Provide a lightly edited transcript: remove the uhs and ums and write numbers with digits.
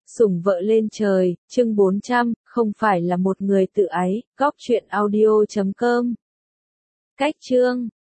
Sủng vợ lên trời, chương 400, không phải là một người tự ái, góc truyện audio.com. Cách chương